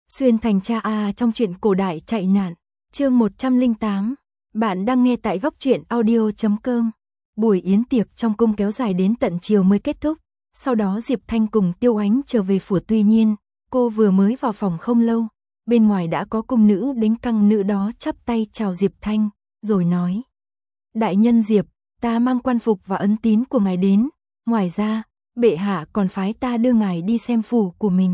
Xuyên thành cha trong truyện cổ đại chạy nạn, chương 108. Bạn đang nghe tại góc truyện audio.com. Buổi yến tiệc trong cung kéo dài đến tận chiều mới kết thúc. Sau đó Diệp Thanh cùng Tiêu Ánh trở về phủ, tuy nhiên, cô vừa mới vào phòng không lâu, bên ngoài đã có cung nữ đính căng nữ đó chắp tay chào Diệp Thanh, rồi nói: Đại nhân Diệp, ta mang quan phục và ấn tín của ngài đến, ngoài ra, bệ hạ còn phái ta đưa ngài đi xem phủ của mình.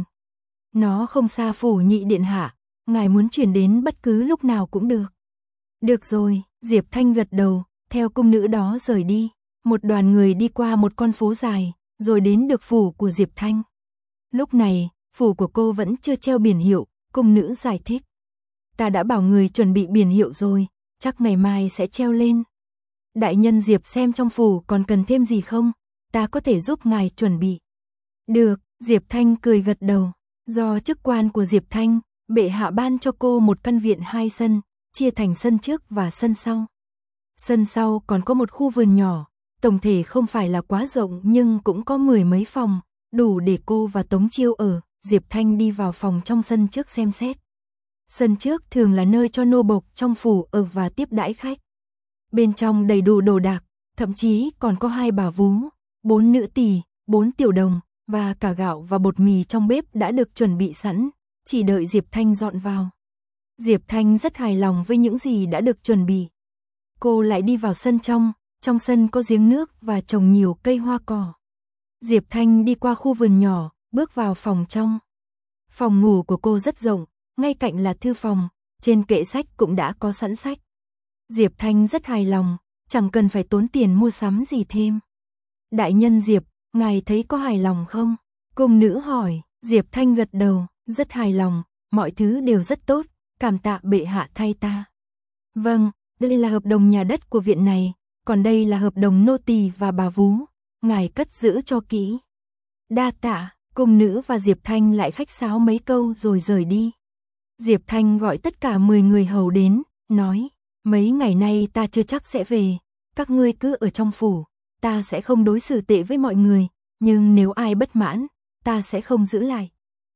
Nó không xa phủ nhị điện hạ, ngài muốn chuyển đến bất cứ lúc nào cũng được. Được rồi, Diệp Thanh gật đầu, theo cung nữ đó rời đi. Một đoàn người đi qua một con phố dài, rồi đến được phủ của Diệp Thanh. Lúc này, phủ của cô vẫn chưa treo biển hiệu, cung nữ giải thích. Ta đã bảo người chuẩn bị biển hiệu rồi, chắc ngày mai sẽ treo lên. Đại nhân Diệp xem trong phủ còn cần thêm gì không, ta có thể giúp ngài chuẩn bị. Được, Diệp Thanh cười gật đầu. Do chức quan của Diệp Thanh, bệ hạ ban cho cô một căn viện 2 sân, chia thành sân trước và sân sau. Sân sau còn có một khu vườn nhỏ, tổng thể không phải là quá rộng nhưng cũng có 10 mấy phòng, đủ để cô và Tống Chiêu ở. Diệp Thanh đi vào phòng trong sân trước xem xét. Sân trước thường là nơi cho nô bộc trong phủ ở và tiếp đãi khách. Bên trong đầy đủ đồ đạc, thậm chí còn có 2 bà vú, 4 nữ tỳ, 4 tiểu đồng, và cả gạo và bột mì trong bếp đã được chuẩn bị sẵn, chỉ đợi Diệp Thanh dọn vào. Diệp Thanh rất hài lòng với những gì đã được chuẩn bị. Cô lại đi vào sân trong sân có giếng nước và trồng nhiều cây hoa cỏ. Diệp Thanh đi qua khu vườn nhỏ, bước vào phòng trong. Phòng ngủ của cô rất rộng, ngay cạnh là thư phòng, trên kệ sách cũng đã có sẵn sách. Diệp Thanh rất hài lòng, chẳng cần phải tốn tiền mua sắm gì thêm. Đại nhân Diệp, ngài thấy có hài lòng không? Cung nữ hỏi. Diệp Thanh gật đầu, rất hài lòng, mọi thứ đều rất tốt, cảm tạ bệ hạ thay ta. Vâng, đây là hợp đồng nhà đất của viện này, còn đây là hợp đồng nô tỳ và bà vú, ngài cất giữ cho kỹ. Đa tạ. Cung nữ và Diệp Thanh lại khách sáo mấy câu rồi rời đi. Diệp Thanh gọi tất cả 10 người hầu đến, nói: Mấy ngày nay ta chưa chắc sẽ về, các ngươi cứ ở trong phủ, ta sẽ không đối xử tệ với mọi người, nhưng nếu ai bất mãn, ta sẽ không giữ lại.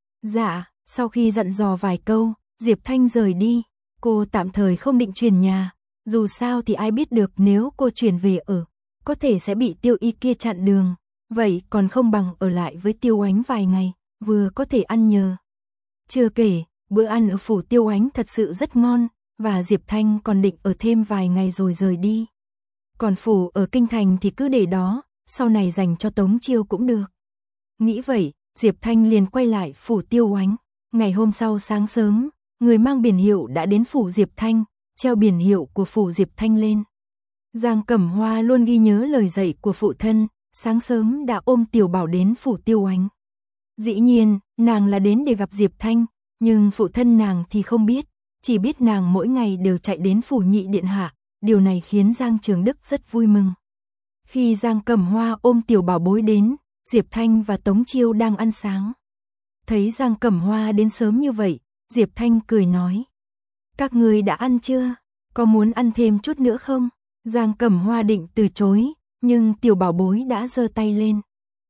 Dạ. Sau khi dặn dò vài câu, Diệp Thanh rời đi. Cô tạm thời không định chuyển nhà, dù sao thì ai biết được nếu cô chuyển về ở, có thể sẽ bị Tiêu Y kia chặn đường, vậy còn không bằng ở lại với Tiêu Ánh vài ngày, vừa có thể ăn nhờ. Chưa kể, bữa ăn ở phủ Tiêu Ánh thật sự rất ngon, và Diệp Thanh còn định ở thêm vài ngày rồi rời đi. Còn phủ ở kinh thành thì cứ để đó, sau này dành cho Tống Chiêu cũng được. Nghĩ vậy, Diệp Thanh liền quay lại phủ Tiêu Ánh. Ngày hôm sau sáng sớm, người mang biển hiệu đã đến phủ Diệp Thanh, treo biển hiệu của phủ Diệp Thanh lên. Giang Cẩm Hoa luôn ghi nhớ lời dạy của phụ thân, sáng sớm đã ôm Tiểu Bảo đến phủ Tiêu Ánh. Dĩ nhiên, nàng là đến để gặp Diệp Thanh, nhưng phụ thân nàng thì không biết, chỉ biết nàng mỗi ngày đều chạy đến phủ nhị điện hạ, điều này khiến Giang Trường Đức rất vui mừng. Khi Giang Cẩm Hoa ôm Tiểu Bảo bối đến, Diệp Thanh và Tống Chiêu đang ăn sáng. Thấy Giang Cẩm Hoa đến sớm như vậy, Diệp Thanh cười nói: Các ngươi đã ăn chưa? Có muốn ăn thêm chút nữa không? Giang Cẩm Hoa định từ chối, nhưng Tiểu Bảo bối đã giơ tay lên.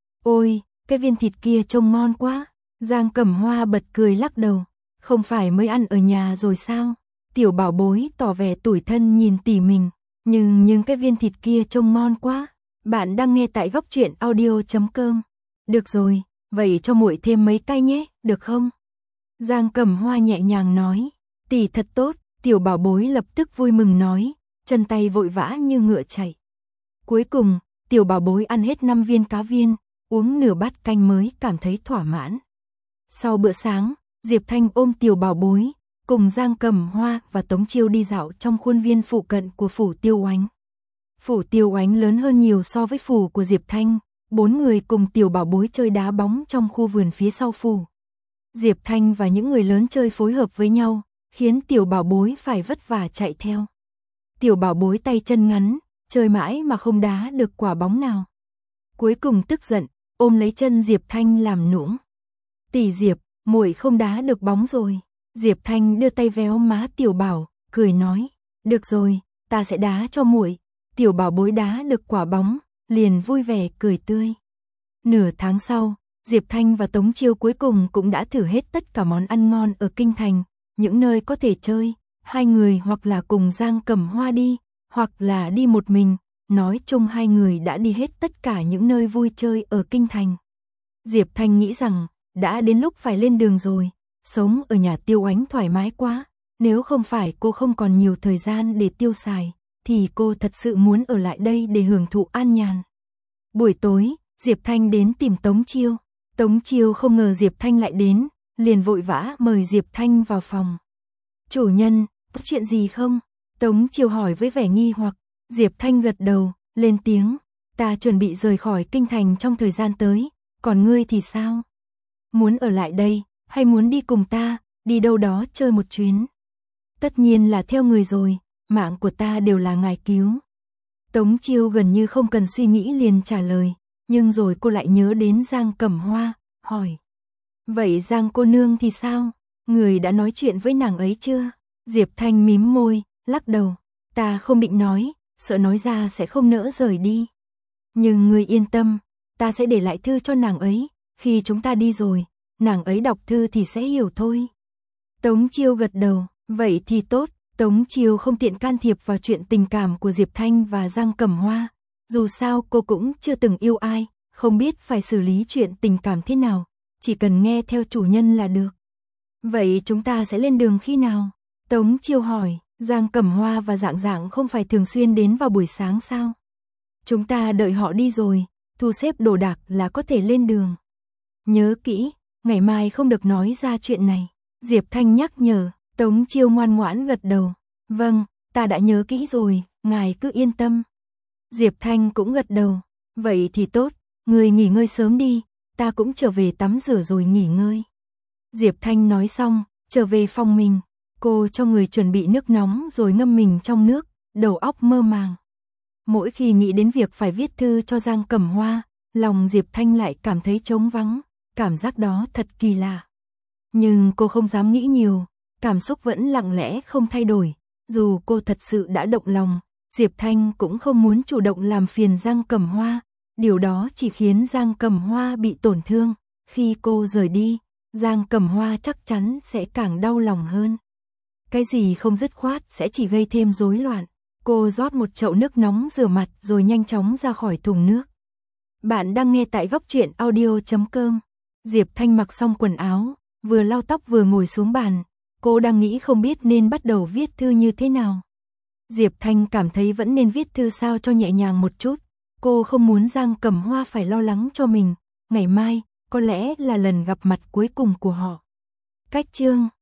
Ôi, cái viên thịt kia trông ngon quá. Giang Cẩm Hoa bật cười lắc đầu. Không phải mới ăn ở nhà rồi sao? Tiểu Bảo bối tỏ vẻ tủi thân nhìn tỉ mình. Nhưng cái viên thịt kia trông ngon quá. Bạn đang nghe tại góc truyện audio.com. Được rồi, vậy cho muội thêm mấy cái nhé, được không? Giang Cẩm Hoa nhẹ nhàng nói. Tỷ thật tốt. Tiểu Bảo bối lập tức vui mừng nói, chân tay vội vã như ngựa chạy. Cuối cùng, Tiểu Bảo bối ăn hết 5 viên cá viên, uống nửa bát canh mới cảm thấy thỏa mãn. Sau bữa sáng, Diệp Thanh ôm Tiểu Bảo bối, cùng Giang Cẩm Hoa và Tống Chiêu đi dạo trong khuôn viên phụ cận của phủ Tiêu Ánh. Phủ Tiêu Ánh lớn hơn nhiều so với phủ của Diệp Thanh, 4 người cùng Tiểu Bảo bối chơi đá bóng trong khu vườn phía sau phủ. Diệp Thanh và những người lớn chơi phối hợp với nhau, khiến Tiểu Bảo bối phải vất vả chạy theo. Tiểu Bảo bối tay chân ngắn, chơi mãi mà không đá được quả bóng nào. Cuối cùng tức giận, ôm lấy chân Diệp Thanh làm nũng. Tỷ Diệp, muội không đá được bóng rồi. Diệp Thanh đưa tay véo má Tiểu Bảo, cười nói, được rồi, ta sẽ đá cho muội. Tiểu Bảo bối đá được quả bóng, liền vui vẻ cười tươi. Nửa tháng sau, Diệp Thanh và Tống Chiêu cuối cùng cũng đã thử hết tất cả món ăn ngon ở kinh thành, những nơi có thể chơi, hai người hoặc là cùng Giang Cẩm Hoa đi, hoặc là đi một mình, nói chung hai người đã đi hết tất cả những nơi vui chơi ở kinh thành. Diệp Thanh nghĩ rằng, đã đến lúc phải lên đường rồi, sống ở nhà Tiêu Oánh thoải mái quá, nếu không phải cô không còn nhiều thời gian để tiêu xài, thì cô thật sự muốn ở lại đây để hưởng thụ an nhàn. Buổi tối, Diệp Thanh đến tìm Tống Chiêu. Tống Chiêu không ngờ Diệp Thanh lại đến, liền vội vã mời Diệp Thanh vào phòng. Chủ nhân, có chuyện gì không? Tống Chiêu hỏi với vẻ nghi hoặc. Diệp Thanh gật đầu, lên tiếng. Ta chuẩn bị rời khỏi kinh thành trong thời gian tới, còn ngươi thì sao? Muốn ở lại đây, hay muốn đi cùng ta, đi đâu đó chơi một chuyến? Tất nhiên là theo người rồi, mạng của ta đều là ngài cứu. Tống Chiêu gần như không cần suy nghĩ liền trả lời, nhưng rồi cô lại nhớ đến Giang Cẩm Hoa, hỏi. Vậy Giang cô nương thì sao? Người đã nói chuyện với nàng ấy chưa? Diệp Thanh mím môi, lắc đầu. Ta không định nói, sợ nói ra sẽ không nỡ rời đi. Nhưng người yên tâm, ta sẽ để lại thư cho nàng ấy, khi chúng ta đi rồi, nàng ấy đọc thư thì sẽ hiểu thôi. Tống Chiêu gật đầu, vậy thì tốt. Tống Chiêu không tiện can thiệp vào chuyện tình cảm của Diệp Thanh và Giang Cẩm Hoa. Dù sao cô cũng chưa từng yêu ai, không biết phải xử lý chuyện tình cảm thế nào, chỉ cần nghe theo chủ nhân là được. Vậy chúng ta sẽ lên đường khi nào? Tống Chiêu hỏi, Giang Cẩm Hoa và Dạng Dạng không phải thường xuyên đến vào buổi sáng sao? Chúng ta đợi họ đi rồi, thu xếp đồ đạc là có thể lên đường. Nhớ kỹ, ngày mai không được nói ra chuyện này. Diệp Thanh nhắc nhở. Tống Chiêu ngoan ngoãn gật đầu. Vâng, ta đã nhớ kỹ rồi, ngài cứ yên tâm. Diệp Thanh cũng gật đầu. Vậy thì tốt, người nghỉ ngơi sớm đi, ta cũng trở về tắm rửa rồi nghỉ ngơi. Diệp Thanh nói xong, trở về phòng mình. Cô cho người chuẩn bị nước nóng rồi ngâm mình trong nước, đầu óc mơ màng. Mỗi khi nghĩ đến việc phải viết thư cho Giang Cẩm Hoa, lòng Diệp Thanh lại cảm thấy trống vắng, cảm giác đó thật kỳ lạ. Nhưng cô không dám nghĩ nhiều. Cảm xúc vẫn lặng lẽ không thay đổi, dù cô thật sự đã động lòng, Diệp Thanh cũng không muốn chủ động làm phiền Giang Cẩm Hoa, điều đó chỉ khiến Giang Cẩm Hoa bị tổn thương, khi cô rời đi, Giang Cẩm Hoa chắc chắn sẽ càng đau lòng hơn. Cái gì không dứt khoát sẽ chỉ gây thêm rối loạn. Cô rót một chậu nước nóng rửa mặt rồi nhanh chóng ra khỏi thùng nước. Bạn đang nghe tại Góc Truyện Audio.com. Diệp Thanh mặc xong quần áo, vừa lau tóc vừa ngồi xuống bàn. Cô đang nghĩ không biết nên bắt đầu viết thư như thế nào. Diệp Thanh cảm thấy vẫn nên viết thư sao cho nhẹ nhàng một chút. Cô không muốn Giang Cẩm Hoa phải lo lắng cho mình. Ngày mai, có lẽ là lần gặp mặt cuối cùng của họ. Cách chương